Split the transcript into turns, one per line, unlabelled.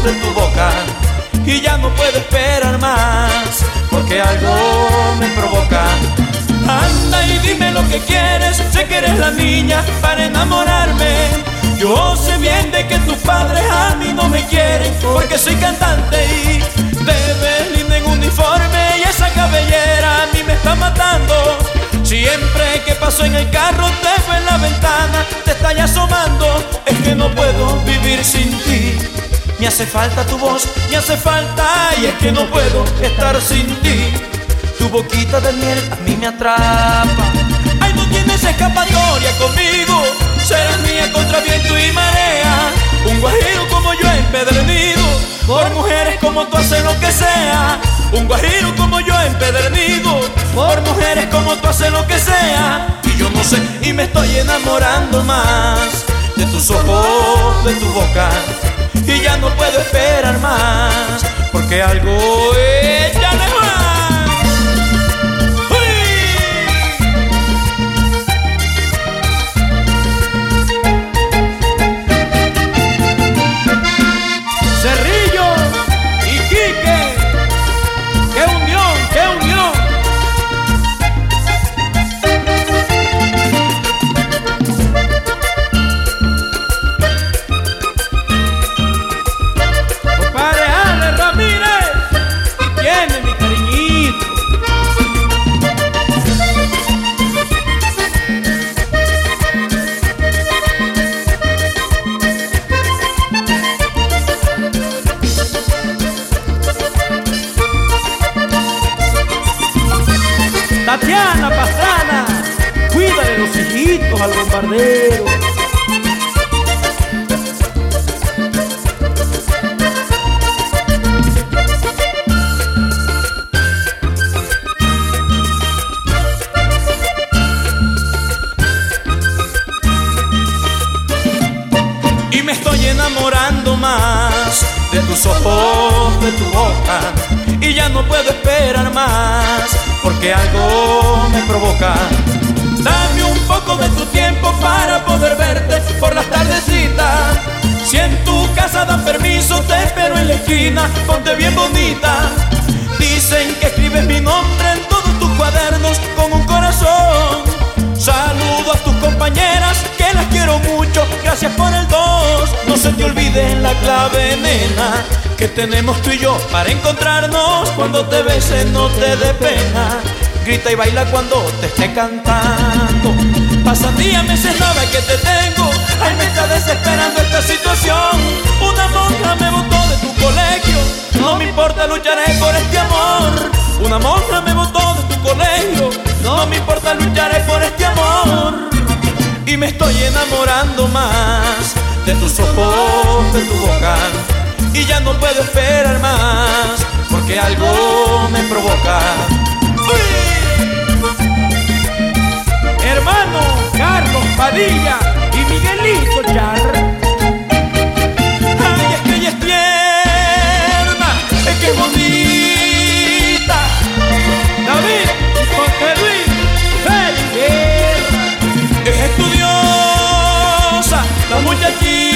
de tu boca y ya no puedo esperar más, porque algo me provoca. Anda y dime lo que quieres, sé que eres la niña para enamorarme. Yo sé bien de que tus padres a mí no me quieren, porque soy cantante y te ves linda en uniforme, y esa cabellera a mí me está matando. Siempre que paso en el carro te veo en la ventana, te está ya asomando, es que no puedo vivir sin ti. Me hace falta tu voz, me hace falta, y es que no puedo estar sin ti. Tu boquita de miel a mí me atrapa. Ay, no tienes escapatoria conmigo, serás mía contra viento y marea. Un guajiro como yo empedernido, por mujeres como tú hace lo que sea. Un guajiro como yo empedernido, por mujeres como tú hace lo que sea. Y yo no sé, y me estoy enamorando más de tus ojos, de tu boca, y ya no puedo esperar más, porque algo ya no es más.
Tatiana Pastrana, cuídale los hijitos al bombardero.
Y me estoy enamorando más de tus ojos, de tu boca, y ya no puedo esperar más, porque algo me provoca. Dame un poco de tu tiempo para poder verte por las tardecitas. Si en tu casa dan permiso, te espero en la esquina, ponte bien bonita. Dicen que escribes mi nombre en todos tus cuadernos con un corazón. Saludo a tus compañeras, que las quiero mucho, gracias por el 2. No se te olvide la clave, nena, que tenemos tú y yo para encontrarnos. Cuando te bese no te dé pena, grita y baila cuando te esté cantando. Pasan días, meses, nada que te tengo, ay, me está desesperando esta situación. Una monja me botó de tu colegio, no me importa, lucharé por este amor. Una monja me botó de tu colegio, no me importa, lucharé por este amor. Y me estoy enamorando más de tus ojos, de tu boca, y ya no puedo esperar más, porque algo me provoca. ¡Uy!
Hermano Carlos Padilla y Miguelito Char.
Ay, es que ella es tierna, es que es bonita.
David y Jorge Luis Félix.
Es estudiosa la muchachita.